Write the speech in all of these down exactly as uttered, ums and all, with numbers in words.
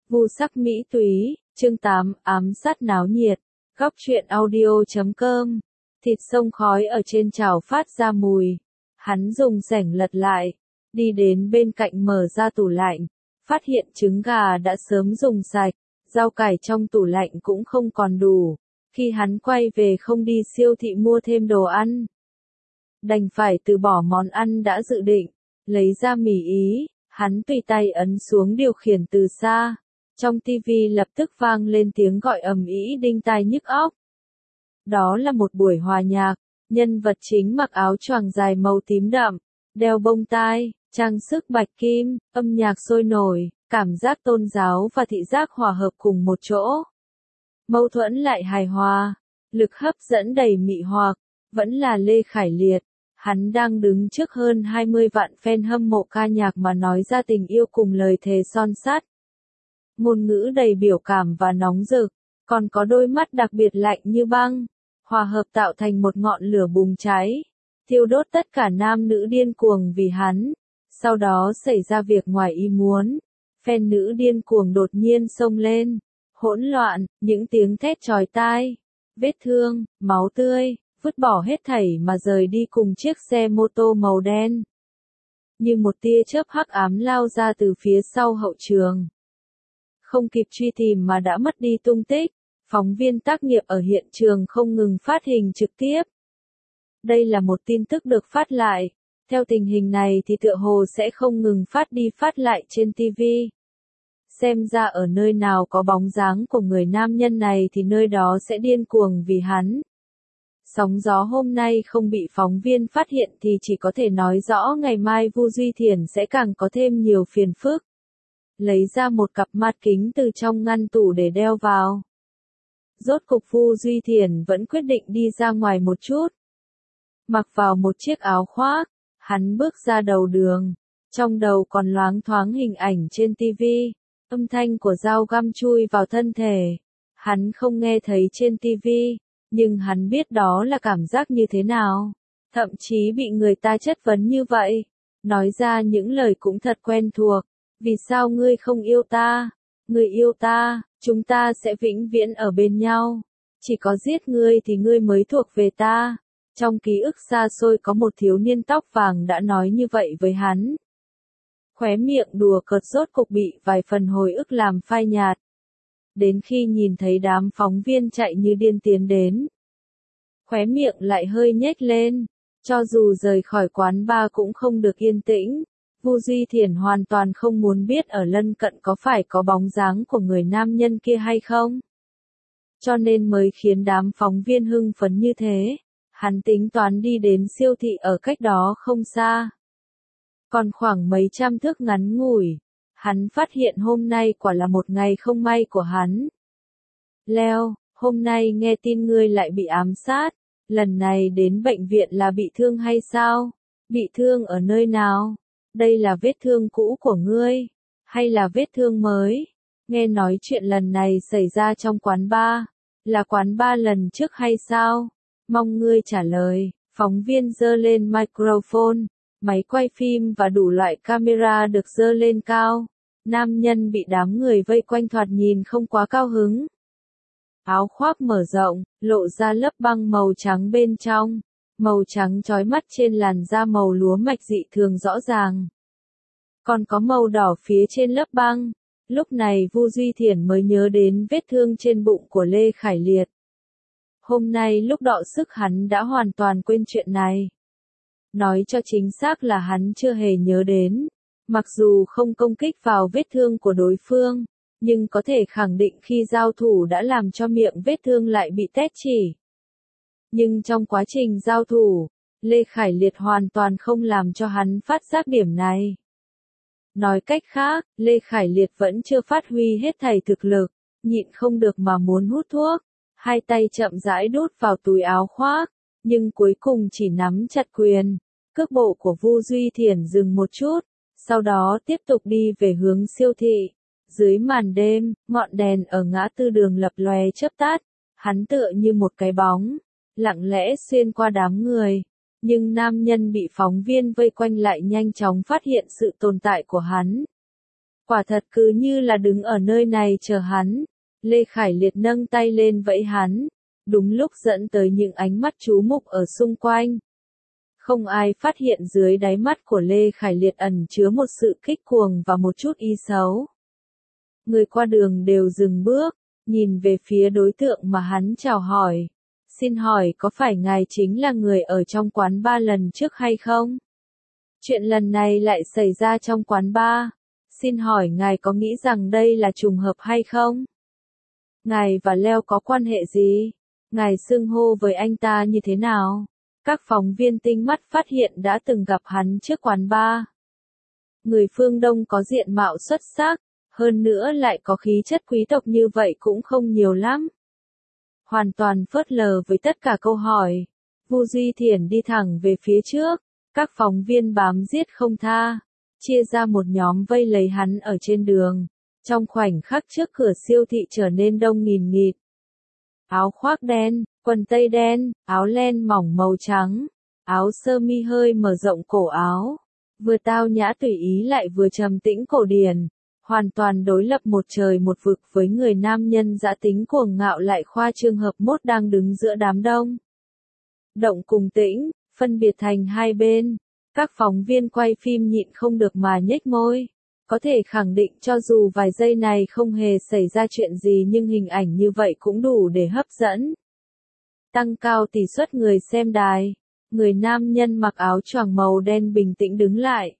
Vu sắc mỹ túy, chương tám, ám sát náo nhiệt, góc truyện audio chấm com, thịt sông khói ở trên chảo phát ra mùi. Hắn dùng rẻng lật lại, đi đến bên cạnh mở ra tủ lạnh, phát hiện trứng gà đã sớm dùng sạch, rau cải trong tủ lạnh cũng không còn đủ. Khi hắn quay về không đi siêu thị mua thêm đồ ăn, đành phải từ bỏ món ăn đã dự định, lấy ra mì Ý, hắn tùy tay ấn xuống điều khiển từ xa. Trong tivi lập tức vang lên tiếng gọi ầm ĩ đinh tai nhức óc. Đó là một buổi hòa nhạc, nhân vật chính mặc áo choàng dài màu tím đậm, đeo bông tai, trang sức bạch kim, âm nhạc sôi nổi, cảm giác tôn giáo và thị giác hòa hợp cùng một chỗ. Mâu thuẫn lại hài hòa, lực hấp dẫn đầy mị hoặc, vẫn là Lê Khải Liệt. Hắn đang đứng trước hơn hai mươi vạn fan hâm mộ ca nhạc mà nói ra tình yêu cùng lời thề son sắt. Ngôn ngữ đầy biểu cảm và nóng rực, còn có đôi mắt đặc biệt lạnh như băng, hòa hợp tạo thành một ngọn lửa bùng cháy, thiêu đốt tất cả nam nữ điên cuồng vì hắn. Sau đó xảy ra việc ngoài ý muốn, fan nữ điên cuồng đột nhiên xông lên, hỗn loạn, những tiếng thét chói tai, vết thương, máu tươi, vứt bỏ hết thảy mà rời đi cùng chiếc xe mô tô màu đen. Như một tia chớp hắc ám lao ra từ phía sau hậu trường. Không kịp truy tìm mà đã mất đi tung tích, phóng viên tác nghiệp ở hiện trường không ngừng phát hình trực tiếp. Đây là một tin tức được phát lại, theo tình hình này thì tựa hồ sẽ không ngừng phát đi phát lại trên ti vi. Xem ra ở nơi nào có bóng dáng của người nam nhân này thì nơi đó sẽ điên cuồng vì hắn. Sóng gió hôm nay không bị phóng viên phát hiện thì chỉ có thể nói rõ ngày mai Vu Duy Thiển sẽ càng có thêm nhiều phiền phức. Lấy ra một cặp mắt kính từ trong ngăn tủ để đeo vào. Rốt cục Vu Duy Thiển vẫn quyết định đi ra ngoài một chút. Mặc vào một chiếc áo khoác, hắn bước ra đầu đường, trong đầu còn loáng thoáng hình ảnh trên ti vi, âm thanh của dao găm chui vào thân thể. Hắn không nghe thấy trên ti vi, nhưng hắn biết đó là cảm giác như thế nào. Thậm chí bị người ta chất vấn như vậy, nói ra những lời cũng thật quen thuộc. Vì sao ngươi không yêu ta? Ngươi yêu ta, chúng ta sẽ vĩnh viễn ở bên nhau. Chỉ có giết ngươi thì ngươi mới thuộc về ta. Trong ký ức xa xôi có một thiếu niên tóc vàng đã nói như vậy với hắn. Khóe miệng đùa cợt rốt cục bị vài phần hồi ức làm phai nhạt. Đến khi nhìn thấy đám phóng viên chạy như điên tiến đến, khóe miệng lại hơi nhếch lên. Cho dù rời khỏi quán bar cũng không được yên tĩnh. Vu Duy Thiển hoàn toàn không muốn biết ở lân cận có phải có bóng dáng của người nam nhân kia hay không. Cho nên mới khiến đám phóng viên hưng phấn như thế. Hắn tính toán đi đến siêu thị ở cách đó không xa. Còn khoảng mấy trăm thước ngắn ngủi, hắn phát hiện hôm nay quả là một ngày không may của hắn. Leo, hôm nay nghe tin ngươi lại bị ám sát, lần này đến bệnh viện là bị thương hay sao? Bị thương ở nơi nào? Đây là vết thương cũ của ngươi, hay là vết thương mới? Nghe nói chuyện lần này xảy ra trong quán bar, là quán bar lần trước hay sao? Mong ngươi trả lời. Phóng viên giơ lên microphone, máy quay phim và đủ loại camera được giơ lên cao. Nam nhân bị đám người vây quanh thoạt nhìn không quá cao hứng. Áo khoác mở rộng, lộ ra lớp băng màu trắng bên trong. Màu trắng chói mắt trên làn da màu lúa mạch dị thường rõ ràng. Còn có màu đỏ phía trên lớp băng. Lúc này Vu Duy Thiển mới nhớ đến vết thương trên bụng của Lê Khải Liệt. Hôm nay lúc đọ sức hắn đã hoàn toàn quên chuyện này. Nói cho chính xác là hắn chưa hề nhớ đến. Mặc dù không công kích vào vết thương của đối phương, nhưng có thể khẳng định khi giao thủ đã làm cho miệng vết thương lại bị tét chỉ. Nhưng trong quá trình giao thủ, Lê Khải Liệt hoàn toàn không làm cho hắn phát giác điểm này. Nói cách khác, Lê Khải Liệt vẫn chưa phát huy hết thảy thực lực, nhịn không được mà muốn hút thuốc, hai tay chậm rãi đút vào túi áo khoác, nhưng cuối cùng chỉ nắm chặt quyền. Cước bộ của Vu Duy Thiển dừng một chút, sau đó tiếp tục đi về hướng siêu thị. Dưới màn đêm, ngọn đèn ở ngã tư đường lập lòe chớp tắt, hắn tựa như một cái bóng, lặng lẽ xuyên qua đám người. Nhưng nam nhân bị phóng viên vây quanh lại nhanh chóng phát hiện sự tồn tại của hắn. Quả thật cứ như là đứng ở nơi này chờ hắn. Lê Khải Liệt nâng tay lên vẫy hắn, đúng lúc dẫn tới những ánh mắt chú mục ở xung quanh. Không ai phát hiện dưới đáy mắt của Lê Khải Liệt ẩn chứa một sự khích cuồng và một chút ý xấu. Người qua đường đều dừng bước, nhìn về phía đối tượng mà hắn chào hỏi. Xin hỏi có phải ngài chính là người ở trong quán ba lần trước hay không? Chuyện lần này lại xảy ra trong quán ba. Xin hỏi ngài có nghĩ rằng đây là trùng hợp hay không? Ngài và Leo có quan hệ gì? Ngài xưng hô với anh ta như thế nào? Các phóng viên tinh mắt phát hiện đã từng gặp hắn trước quán ba. Người phương Đông có diện mạo xuất sắc, hơn nữa lại có khí chất quý tộc như vậy cũng không nhiều lắm. Hoàn toàn phớt lờ với tất cả câu hỏi. Vu Duy Thiển đi thẳng về phía trước, các phóng viên bám giết không tha, chia ra một nhóm vây lấy hắn ở trên đường. Trong khoảnh khắc trước cửa siêu thị trở nên đông nghìn nghịt. Áo khoác đen, quần tây đen, áo len mỏng màu trắng, áo sơ mi hơi mở rộng cổ áo, vừa tao nhã tùy ý lại vừa trầm tĩnh cổ điển, hoàn toàn đối lập một trời một vực với người nam nhân dã tính cuồng ngạo lại khoa trương hợp mốt đang đứng giữa đám đông. Động cùng tĩnh, phân biệt thành hai bên, các phóng viên quay phim nhịn không được mà nhếch môi. Có thể khẳng định cho dù vài giây này không hề xảy ra chuyện gì nhưng hình ảnh như vậy cũng đủ để hấp dẫn. Tăng cao tỷ suất người xem đài. Người nam nhân mặc áo choàng màu đen bình tĩnh đứng lại.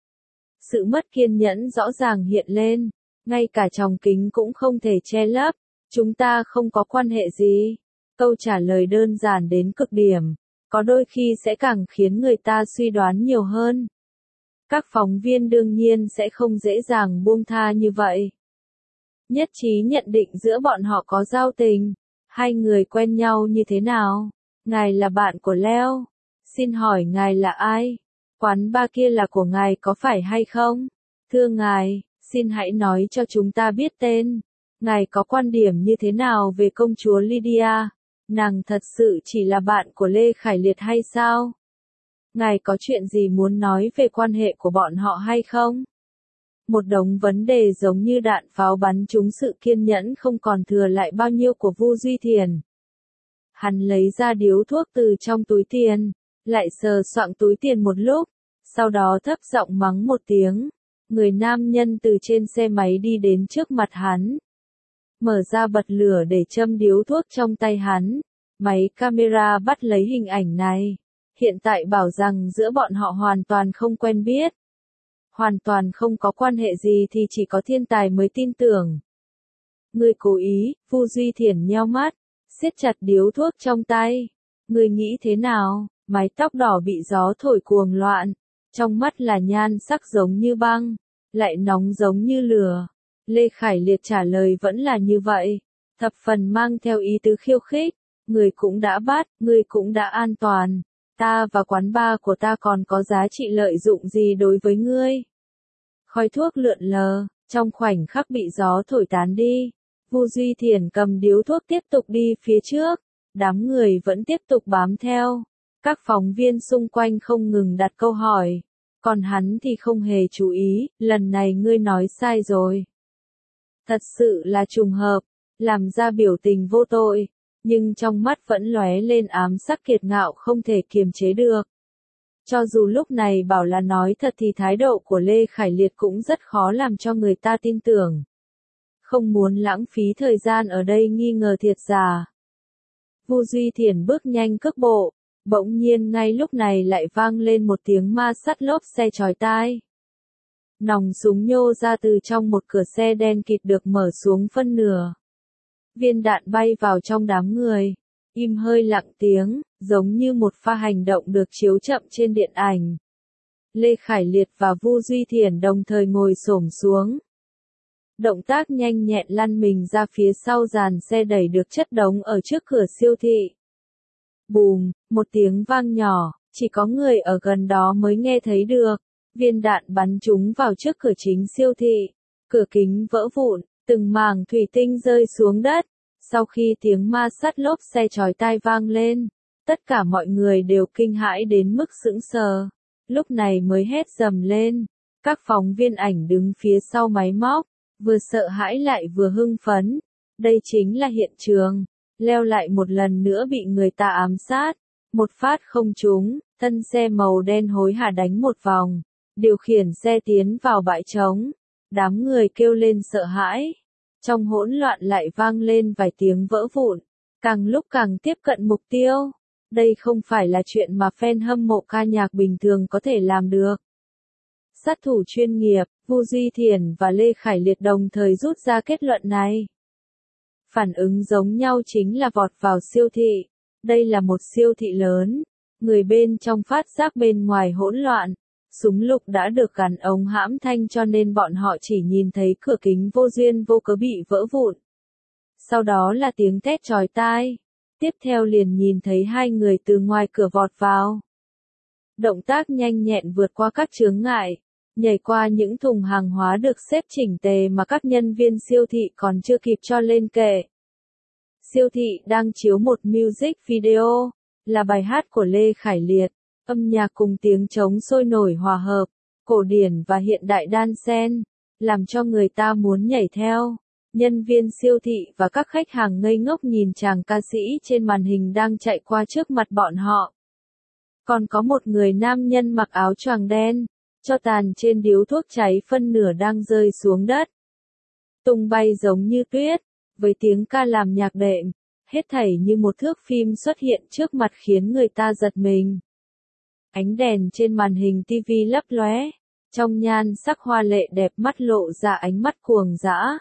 Sự mất kiên nhẫn rõ ràng hiện lên. Ngay cả tròng kính cũng không thể che lấp. Chúng ta không có quan hệ gì. Câu trả lời đơn giản đến cực điểm. Có đôi khi sẽ càng khiến người ta suy đoán nhiều hơn. Các phóng viên đương nhiên sẽ không dễ dàng buông tha như vậy. Nhất trí nhận định giữa bọn họ có giao tình. Hai người quen nhau như thế nào? Ngài là bạn của Leo. Xin hỏi ngài là ai? Quán ba kia là của ngài có phải hay không? Thưa ngài, xin hãy nói cho chúng ta biết tên. Ngài có quan điểm như thế nào về công chúa Lydia? Nàng thật sự chỉ là bạn của Lê Khải Liệt hay sao? Ngài có chuyện gì muốn nói về quan hệ của bọn họ hay không? Một đống vấn đề giống như đạn pháo bắn trúng sự kiên nhẫn không còn thừa lại bao nhiêu của Vu Duy Thiền. Hắn lấy ra điếu thuốc từ trong túi tiền, lại sờ soạng túi tiền một lúc, sau đó thấp giọng mắng một tiếng. Người nam nhân từ trên xe máy đi đến trước mặt hắn. Mở ra bật lửa để châm điếu thuốc trong tay hắn. Máy camera bắt lấy hình ảnh này. Hiện tại bảo rằng giữa bọn họ hoàn toàn không quen biết. Hoàn toàn không có quan hệ gì thì chỉ có thiên tài mới tin tưởng. Người cố ý, Vu Duy Thiển nheo mắt, siết chặt điếu thuốc trong tay. Người nghĩ thế nào? Mái tóc đỏ bị gió thổi cuồng loạn. Trong mắt là nhan sắc giống như băng, lại nóng giống như lửa. Lê Khải Liệt trả lời vẫn là như vậy. Thập phần mang theo ý tứ khiêu khích. Người cũng đã bắt, người cũng đã an toàn. Ta và quán bar của ta còn có giá trị lợi dụng gì đối với ngươi? Khói thuốc lượn lờ, trong khoảnh khắc bị gió thổi tán đi. Vu Duy Thiển cầm điếu thuốc tiếp tục đi phía trước. Đám người vẫn tiếp tục bám theo. Các phóng viên xung quanh không ngừng đặt câu hỏi. Còn hắn thì không hề chú ý, lần này ngươi nói sai rồi. Thật sự là trùng hợp, làm ra biểu tình vô tội. Nhưng trong mắt vẫn lóe lên ám sắc kiệt ngạo không thể kiềm chế được. Cho dù lúc này bảo là nói thật thì thái độ của Lê Khải Liệt cũng rất khó làm cho người ta tin tưởng. Không muốn lãng phí thời gian ở đây nghi ngờ thiệt giả. Vu Duy Thiển bước nhanh cước bộ, bỗng nhiên ngay lúc này lại vang lên một tiếng ma sắt lốp xe chói tai. Nòng súng nhô ra từ trong một cửa xe đen kịt được mở xuống phân nửa. Viên đạn bay vào trong đám người, im hơi lặng tiếng, giống như một pha hành động được chiếu chậm trên điện ảnh. Lê Khải Liệt và Vu Duy Thiển đồng thời ngồi xổm xuống. Động tác nhanh nhẹn lăn mình ra phía sau dàn xe đẩy được chất đống ở trước cửa siêu thị. Bùm, một tiếng vang nhỏ, chỉ có người ở gần đó mới nghe thấy được. Viên đạn bắn trúng vào trước cửa chính siêu thị. Cửa kính vỡ vụn, từng mảng thủy tinh rơi xuống đất. Sau khi tiếng ma sắt lốp xe chói tai vang lên, tất cả mọi người đều kinh hãi đến mức sững sờ. Lúc này mới hét dầm lên. Các phóng viên ảnh đứng phía sau máy móc, vừa sợ hãi lại vừa hưng phấn. Đây chính là hiện trường. Leo lại một lần nữa bị người ta ám sát. Một phát không trúng, thân xe màu đen hối hả đánh một vòng. Điều khiển xe tiến vào bãi trống. Đám người kêu lên sợ hãi. Trong hỗn loạn lại vang lên vài tiếng vỡ vụn. Càng lúc càng tiếp cận mục tiêu. Đây không phải là chuyện mà fan hâm mộ ca nhạc bình thường có thể làm được. Sát thủ chuyên nghiệp, Vu Duy Thiển và Lê Khải Liệt đồng thời rút ra kết luận này. Phản ứng giống nhau chính là vọt vào siêu thị. Đây là một siêu thị lớn. Người bên trong phát giác bên ngoài hỗn loạn. Súng lục đã được gắn ống hãm thanh cho nên bọn họ chỉ nhìn thấy cửa kính vô duyên vô cớ bị vỡ vụn. Sau đó là tiếng thét chói tai. Tiếp theo liền nhìn thấy hai người từ ngoài cửa vọt vào. Động tác nhanh nhẹn vượt qua các chướng ngại, nhảy qua những thùng hàng hóa được xếp chỉnh tề mà các nhân viên siêu thị còn chưa kịp cho lên kệ. Siêu thị đang chiếu một music video, là bài hát của Lê Khải Liệt, âm nhạc cùng tiếng trống sôi nổi hòa hợp, cổ điển và hiện đại đan xen, làm cho người ta muốn nhảy theo. Nhân viên siêu thị và các khách hàng ngây ngốc nhìn chàng ca sĩ trên màn hình đang chạy qua trước mặt bọn họ. Còn có một người nam nhân mặc áo choàng đen, tro tàn trên điếu thuốc cháy phân nửa đang rơi xuống đất. Tung bay giống như tuyết, với tiếng ca làm nhạc đệm, hết thảy như một thước phim xuất hiện trước mặt khiến người ta giật mình. Ánh đèn trên màn hình ti vi lấp lóe, trong nhan sắc hoa lệ đẹp mắt lộ ra ánh mắt cuồng dã.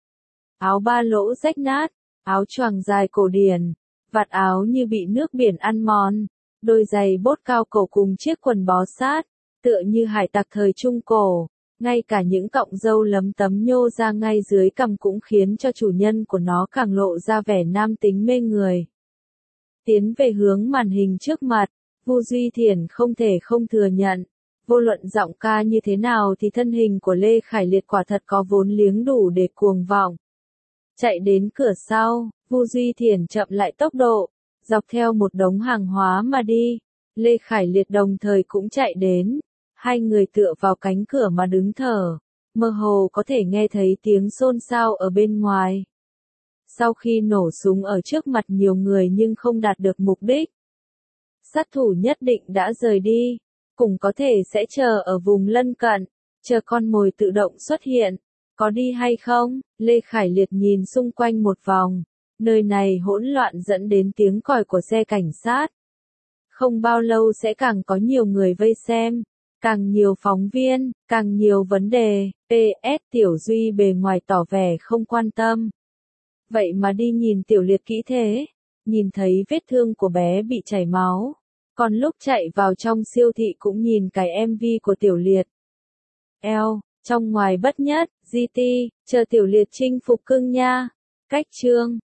Áo ba lỗ rách nát, áo choàng dài cổ điển, vạt áo như bị nước biển ăn mòn, đôi giày bốt cao cổ cùng chiếc quần bó sát, tựa như hải tặc thời Trung Cổ, ngay cả những cọng râu lấm tấm nhô ra ngay dưới cằm cũng khiến cho chủ nhân của nó càng lộ ra vẻ nam tính mê người. Tiến về hướng màn hình trước mặt, Vu Duy Thiển không thể không thừa nhận, vô luận giọng ca như thế nào thì thân hình của Lê Khải Liệt quả thật có vốn liếng đủ để cuồng vọng. Chạy đến cửa sau, Vu Duy Thiển chậm lại tốc độ, dọc theo một đống hàng hóa mà đi. Lê Khải Liệt đồng thời cũng chạy đến. Hai người tựa vào cánh cửa mà đứng thở. Mơ hồ có thể nghe thấy tiếng xôn xao ở bên ngoài. Sau khi nổ súng ở trước mặt nhiều người nhưng không đạt được mục đích. Sát thủ nhất định đã rời đi. Cũng có thể sẽ chờ ở vùng lân cận. Chờ con mồi tự động xuất hiện. Có đi hay không? Lê Khải Liệt nhìn xung quanh một vòng. Nơi này hỗn loạn dẫn đến tiếng còi của xe cảnh sát. Không bao lâu sẽ càng có nhiều người vây xem. Càng nhiều phóng viên, càng nhiều vấn đề. pê ét Tiểu Duy bề ngoài tỏ vẻ không quan tâm. Vậy mà đi nhìn Tiểu Liệt kỹ thế. Nhìn thấy vết thương của bé bị chảy máu. Còn lúc chạy vào trong siêu thị cũng nhìn cái em vê của Tiểu Liệt. Eo. Trong ngoài bất nhất, giê tê, chờ Tiểu Liệt chinh phục cưng nha. Cách chương